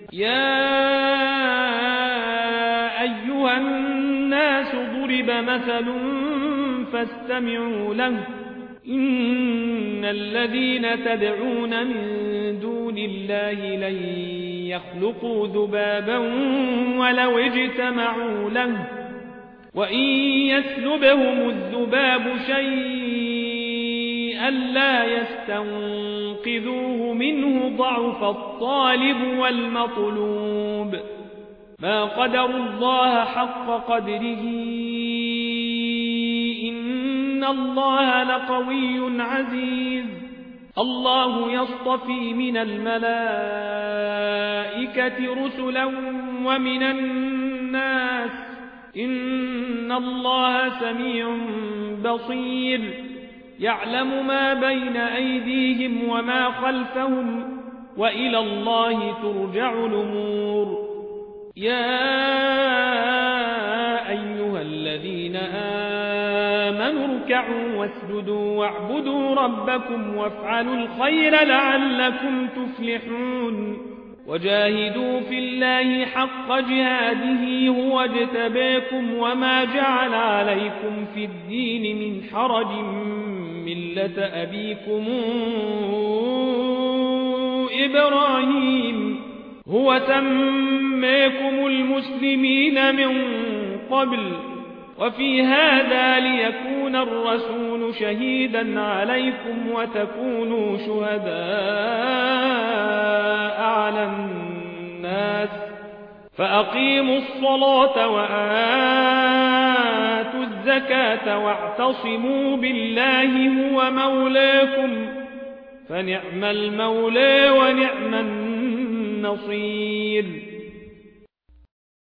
يا أيها الناس ضرب مثل فاستمعوا له إن الذين تدعون من دون الله لن يخلقوا ذبابا ولو اجتمعوا له وإن يسلبهم الذباب شيئا لا يستنقذوه منه ضعف الطالب والمطلوب ما قدروا الله حق قدره إن الله لقوي عزيز الله يصطفي من الملائكة رسلا ومن الناس إن الله سميع بصير يعلم ما بين أيديهم وما خلفهم وإلى الله ترجع الأمور يا أيها الذين آمنوا اركعوا واسجدوا واعبدوا ربكم وافعلوا الخير لعلكم تفلحون وجاهدوا في الله حق جهاده هو اجتباكم وما جعل عليكم في الدين من حرج ملة أبيكم إبراهيم هو سماكم المسلمين من قبل وفي هذا ليكون الرسول شهيدا عليكم وتكونوا شهداء على الناس فأقيموا الصلاة وآتوا الزكاة واعتصموا بالله هو مولاكم فنعم المولى ونعم النصير